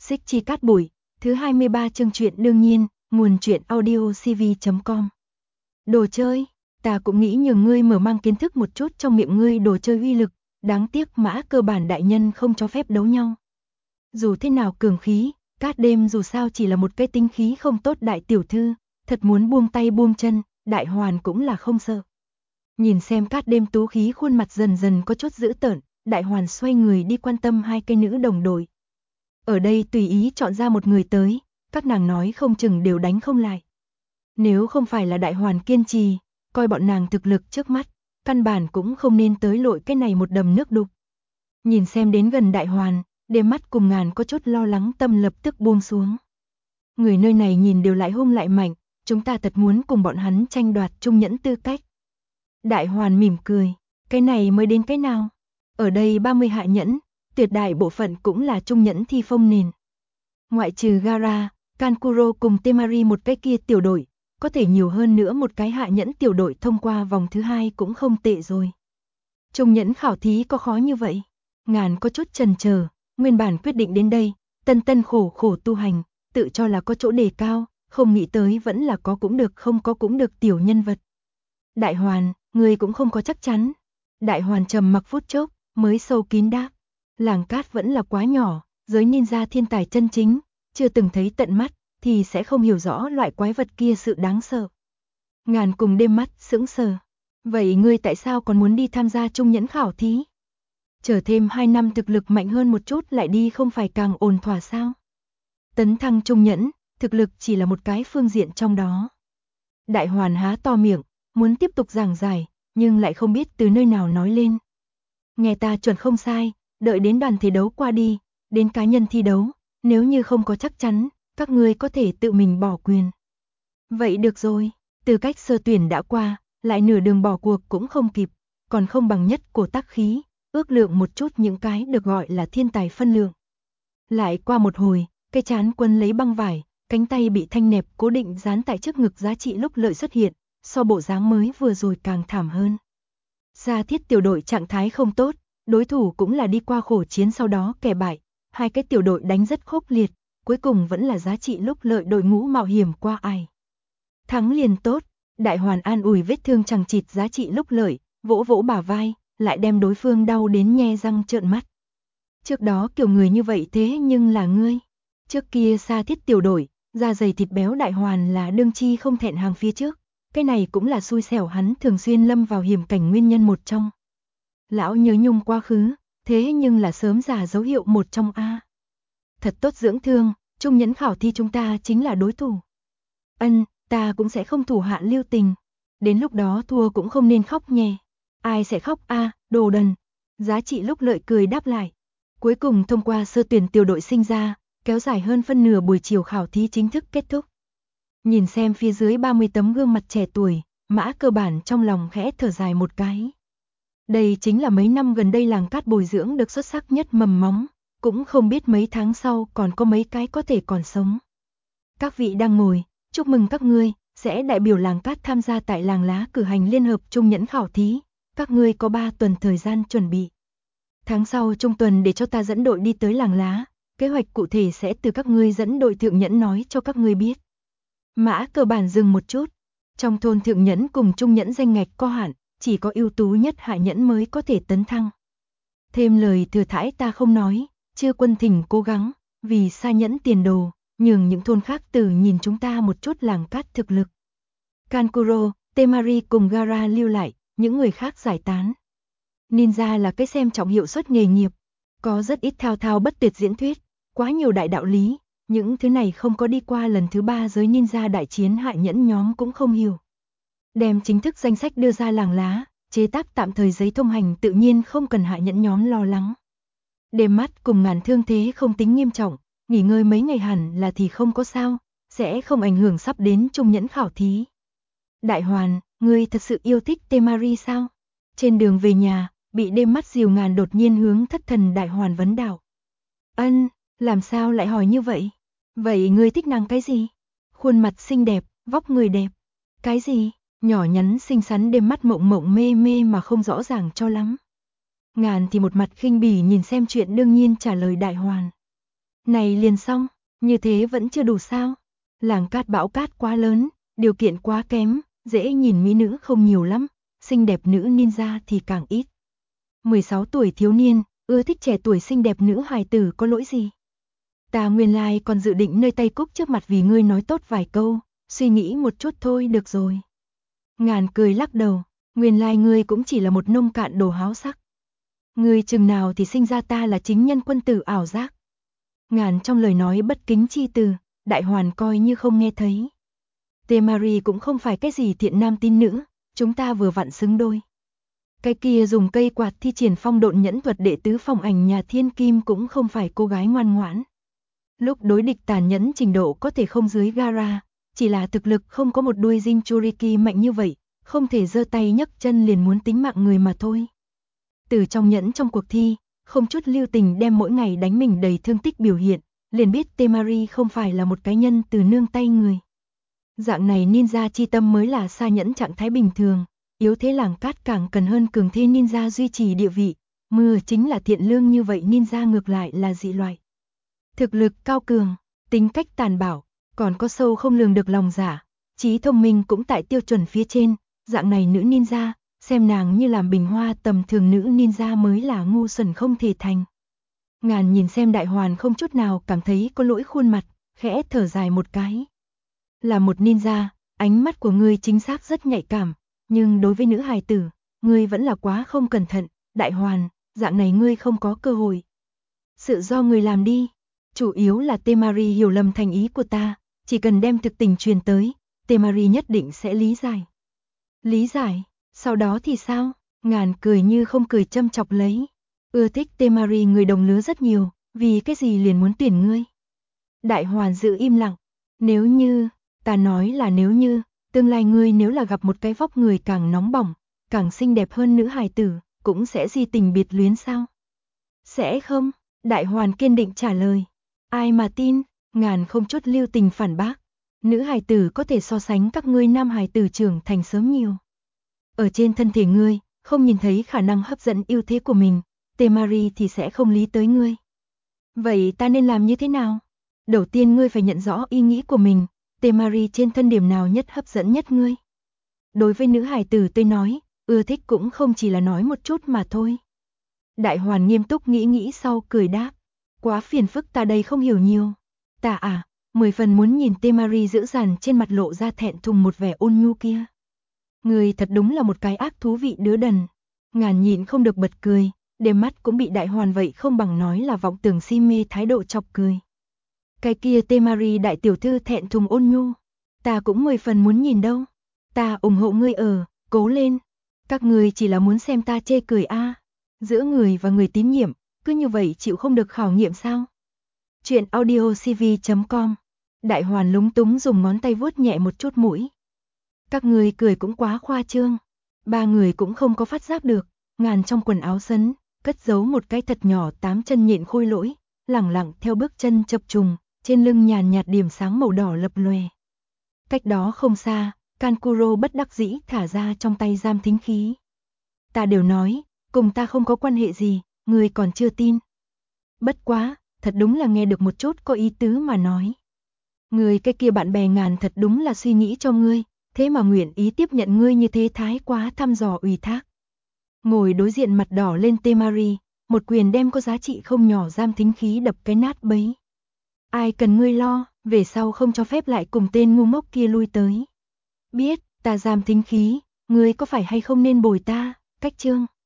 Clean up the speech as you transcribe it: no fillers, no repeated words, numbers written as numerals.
Xích Chi Cát Bụi, thứ 23 chương truyện đương nhiên, nguồn truyện audio cv.com. Đồ chơi, ta cũng nghĩ nhường ngươi mở mang kiến thức một chút trong miệng ngươi đồ chơi uy lực, đáng tiếc Mã Cơ Bản đại nhân không cho phép đấu nhau. Dù thế nào cường khí, Cát Đêm dù sao chỉ là một cái tính khí không tốt đại tiểu thư, thật muốn buông tay buông chân, Đại Hoàn cũng là không sợ. Nhìn xem Cát Đêm tú khí khuôn mặt dần dần có chút dữ tợn, Đại Hoàn xoay người đi quan tâm hai cây nữ đồng đội. Ở đây tùy ý chọn ra một người tới, các nàng nói không chừng đều đánh không lại. Nếu không phải là Đại Hoàn kiên trì, coi bọn nàng thực lực trước mắt, căn bản cũng không nên tới lội cái này một đầm nước đục. Nhìn xem đến gần Đại Hoàn, đêm mắt cùng ngàn có chút lo lắng tâm lập tức buông xuống. Người nơi này nhìn đều lại hung lại mạnh, chúng ta thật muốn cùng bọn hắn tranh đoạt trung nhẫn tư cách. Đại Hoàn mỉm cười, cái này mới đến cái nào? Ở đây 30 hạ nhẫn, tuyệt đại bộ phận cũng là trung nhẫn thi phong nền. Ngoại trừ Gara, Kankuro cùng Temari một cái kia tiểu đội, có thể nhiều hơn nữa một cái hạ nhẫn tiểu đội thông qua vòng thứ 2 cũng không tệ rồi. Trung nhẫn khảo thí có khó như vậy? Ngàn có chút chần chờ, nguyên bản quyết định đến đây, tân khổ khổ tu hành, tự cho là có chỗ đề cao, không nghĩ tới vẫn là có cũng được không có cũng được tiểu nhân vật. Đại Hoàn, người cũng không có chắc chắn. Đại Hoàn trầm mặc phút chốc, mới sâu kín đáp. Làng cát vẫn là quá nhỏ, giới ninja thiên tài chân chính, chưa từng thấy tận mắt, thì sẽ không hiểu rõ loại quái vật kia sự đáng sợ. Ngàn cùng đêm mắt sững sờ. Vậy ngươi tại sao còn muốn đi tham gia trung nhẫn khảo thí? Chờ thêm 2 năm thực lực mạnh hơn một chút lại đi không phải càng ổn thỏa sao? Tấn thăng trung nhẫn, thực lực chỉ là một cái phương diện trong đó. Đại Hoàn há to miệng, muốn tiếp tục giảng giải, nhưng lại không biết từ nơi nào nói lên. Nghe ta chuẩn không sai, đợi đến đoàn thi đấu qua đi, đến cá nhân thi đấu, nếu như không có chắc chắn, các ngươi có thể tự mình bỏ quyền. Vậy được rồi, tư cách sơ tuyển đã qua, lại nửa đường bỏ cuộc cũng không kịp, còn không bằng nhất cổ tác khí, ước lượng một chút những cái được gọi là thiên tài phân lượng. Lại qua một hồi, cái chán Quân lấy băng vải, cánh tay bị thanh nẹp cố định dán tại trước ngực giá trị lúc lợi xuất hiện, so bộ dáng mới vừa rồi càng thảm hơn. Gia Thiết tiểu đội trạng thái không tốt, đối thủ cũng là đi qua khổ chiến sau đó kẻ bại, hai cái tiểu đội đánh rất khốc liệt, cuối cùng vẫn là giá trị lúc lợi đội ngũ mạo hiểm qua ai. Thắng liền tốt, Đại Hoàn an ủi vết thương chằng chịt giá trị lúc lợi, vỗ vỗ bả vai, lại đem đối phương đau đến nhe răng trợn mắt. Trước đó kiểu người như vậy thế nhưng là ngươi. Trước kia Gia Thiết tiểu đội, da dày thịt béo Đại Hoàn là đương chi không thẹn hàng phía trước. Cái này cũng là xui xẻo hắn thường xuyên lâm vào hiểm cảnh nguyên nhân một trong. Lão nhớ nhung quá khứ, thế nhưng là sớm già dấu hiệu một trong a. Thật tốt dưỡng thương, trung nhẫn khảo thi chúng ta chính là đối thủ. Ân, ta cũng sẽ không thủ hạ lưu tình. Đến lúc đó thua cũng không nên khóc nhè. Ai sẽ khóc a, đồ đần. Giá trị lúc lợi cười đáp lại. Cuối cùng thông qua sơ tuyển tiểu đội sinh ra, kéo dài hơn phân nửa buổi chiều khảo thí chính thức kết thúc. Nhìn xem phía dưới 30 tấm gương mặt trẻ tuổi, Mã Cơ Bản trong lòng khẽ thở dài một cái. Đây chính là mấy năm gần đây làng cát bồi dưỡng được xuất sắc nhất mầm móng, cũng không biết mấy tháng sau còn có mấy cái có thể còn sống. Các vị đang ngồi, chúc mừng các ngươi, sẽ đại biểu làng cát tham gia tại làng lá cử hành liên hợp trung nhẫn khảo thí, các ngươi có 3 tuần thời gian chuẩn bị. Tháng sau trung tuần để cho ta dẫn đội đi tới làng lá, kế hoạch cụ thể sẽ từ các ngươi dẫn đội thượng nhẫn nói cho các ngươi biết. Mã Cơ Bản dừng một chút, trong thôn thượng nhẫn cùng trung nhẫn danh ngạch có hạn, chỉ có ưu tú nhất hạ nhẫn mới có thể tấn thăng. Thêm lời thừa thãi ta không nói, Chư Quân thỉnh cố gắng, vì xa nhẫn tiền đồ, nhường những thôn khác từ nhìn chúng ta một chút làng cát thực lực. Kankuro, Temari cùng Gara lưu lại, những người khác giải tán. Ninja là cái xem trọng hiệu suất nghề nghiệp, có rất ít thao thao bất tuyệt diễn thuyết, quá nhiều đại đạo lý. Những thứ này không có đi qua lần thứ 3 giới ninja đại chiến hạ nhẫn nhóm cũng không hiểu. Đem chính thức danh sách đưa ra làng lá, chế tác tạm thời giấy thông hành tự nhiên không cần hạ nhẫn nhóm lo lắng. Đêm mắt cùng ngàn thương thế không tính nghiêm trọng, nghỉ ngơi mấy ngày hẳn là thì không có sao, sẽ không ảnh hưởng sắp đến trung nhẫn khảo thí. Đại Hoàn, ngươi thật sự yêu thích Temari sao? Trên đường về nhà, bị đêm mắt dìu ngàn đột nhiên hướng thất thần Đại Hoàn vấn đạo. Ân, làm sao lại hỏi như vậy? Vậy ngươi thích nàng cái gì? Khuôn mặt xinh đẹp, vóc người đẹp. Cái gì? Nhỏ nhắn xinh xắn đêm mắt mộng mộng mê mê mà không rõ ràng cho lắm. Ngàn thì một mặt khinh bỉ nhìn xem chuyện đương nhiên trả lời Đại Hoàn. Này liền xong, như thế vẫn chưa đủ sao? Làng cát bão cát quá lớn, điều kiện quá kém, dễ nhìn mỹ nữ không nhiều lắm, xinh đẹp nữ ninja thì càng ít. 16 tuổi thiếu niên, ưa thích trẻ tuổi xinh đẹp nữ hài tử có lỗi gì? Ta nguyên lai còn dự định nơi tay cúc trước mặt vì ngươi nói tốt vài câu, suy nghĩ một chút thôi được rồi. Ngàn cười lắc đầu, nguyên lai ngươi cũng chỉ là một nông cạn đồ háo sắc. Ngươi chừng nào thì sinh ra ta là chính nhân quân tử ảo giác. Ngàn trong lời nói bất kính chi từ, Đại Hoàn coi như không nghe thấy. Temari cũng không phải cái gì thiện nam tín nữ, chúng ta vừa vặn xứng đôi. Cái kia dùng cây quạt thi triển phong độn nhẫn thuật đệ tứ phòng ảnh nhà thiên kim cũng không phải cô gái ngoan ngoãn. Lúc đối địch tàn nhẫn trình độ có thể không dưới Gara, chỉ là thực lực không có một đuôi Jinchuriki mạnh như vậy, không thể giơ tay nhấc chân liền muốn tính mạng người mà thôi. Từ trong nhẫn trong cuộc thi, không chút lưu tình đem mỗi ngày đánh mình đầy thương tích biểu hiện, liền biết Temari không phải là một cái nhân từ nương tay người. Dạng này ninja chi tâm mới là xa nhẫn trạng thái bình thường, yếu thế làng cát càng cần hơn cường thế ninja duy trì địa vị, mưa chính là thiện lương như vậy ninja ngược lại là dị loại. Thực lực cao cường, tính cách tàn bạo, còn có sâu không lường được lòng dạ, trí thông minh cũng tại tiêu chuẩn phía trên, dạng này nữ ninja, xem nàng như làm bình hoa tầm thường nữ ninja mới là ngu xuẩn không thể thành. Ngàn nhìn xem Đại Hoàn không chút nào cảm thấy có lỗi khuôn mặt, khẽ thở dài một cái. Là một ninja, ánh mắt của ngươi chính xác rất nhạy cảm, nhưng đối với nữ hài tử, ngươi vẫn là quá không cẩn thận, Đại Hoàn, dạng này ngươi không có cơ hội. Sự do người làm đi, chủ yếu là Temari hiểu lầm thành ý của ta, chỉ cần đem thực tình truyền tới, Temari nhất định sẽ lý giải. Lý giải, sau đó thì sao? Ngàn cười như không cười châm chọc lấy. Ưa thích Temari người đồng lứa rất nhiều, vì cái gì liền muốn tuyển ngươi? Đại Hoàn giữ im lặng, nếu như, ta nói là nếu như, tương lai ngươi nếu là gặp một cái vóc người càng nóng bỏng, càng xinh đẹp hơn nữ hài tử, cũng sẽ di tình biệt luyến sao? Sẽ không, Đại Hoàn kiên định trả lời. Ai mà tin, Ngàn không chút lưu tình phản bác. Nữ hài tử có thể so sánh các ngươi nam hài tử trưởng thành sớm nhiều. Ở trên thân thể ngươi, không nhìn thấy khả năng hấp dẫn ưu thế của mình, Temari thì sẽ không lý tới ngươi. Vậy ta nên làm như thế nào? Đầu tiên ngươi phải nhận rõ ý nghĩ của mình, Temari trên thân điểm nào nhất hấp dẫn nhất ngươi. Đối với nữ hài tử tôi nói, ưa thích cũng không chỉ là nói một chút mà thôi. Đại Hoàn nghiêm túc nghĩ sau cười đáp. Quá phiền phức ta đây không hiểu nhiều. Ta à, 10 phần muốn nhìn Temari dữ dằn trên mặt lộ ra thẹn thùng một vẻ ôn nhu kia. Người thật đúng là một cái ác thú vị đứa đần. Ngàn nhịn không được bật cười, đêm mắt cũng bị Đại Hoàn vậy không bằng nói là vọng tưởng si mê thái độ chọc cười. Cái kia Temari đại tiểu thư thẹn thùng ôn nhu, ta cũng 10 phần muốn nhìn đâu. Ta ủng hộ ngươi cố lên. Các ngươi chỉ là muốn xem ta chê cười a. Giữa người và người tín nhiệm, cứ như vậy chịu không được khảo nghiệm sao? Chuyện audiocv.com. Đại Hoàn lúng túng dùng ngón tay vuốt nhẹ một chút mũi. Các người cười cũng quá khoa trương. Ba người cũng không có phát giác được, Ngàn trong quần áo sấn, cất giấu một cái thật nhỏ 8 chân nhện khôi lỗi, lẳng lặng theo bước chân chập trùng, trên lưng nhàn nhạt điểm sáng màu đỏ lập lòe. Cách đó không xa, Kankuro bất đắc dĩ thả ra trong tay giam thính khí. Ta đều nói, cùng ta không có quan hệ gì, người còn chưa tin. Bất quá, thật đúng là nghe được một chút có ý tứ mà nói. Người cái kia bạn bè Ngàn thật đúng là suy nghĩ cho ngươi, thế mà nguyện ý tiếp nhận ngươi như thế thái quá thăm dò ủy thác. Ngồi đối diện mặt đỏ lên Temari, một quyền đem có giá trị không nhỏ giam thính khí đập cái nát bấy. Ai cần ngươi lo, về sau không cho phép lại cùng tên ngu ngốc kia lui tới. Biết, ta giam thính khí, ngươi có phải hay không nên bồi ta, cách chương.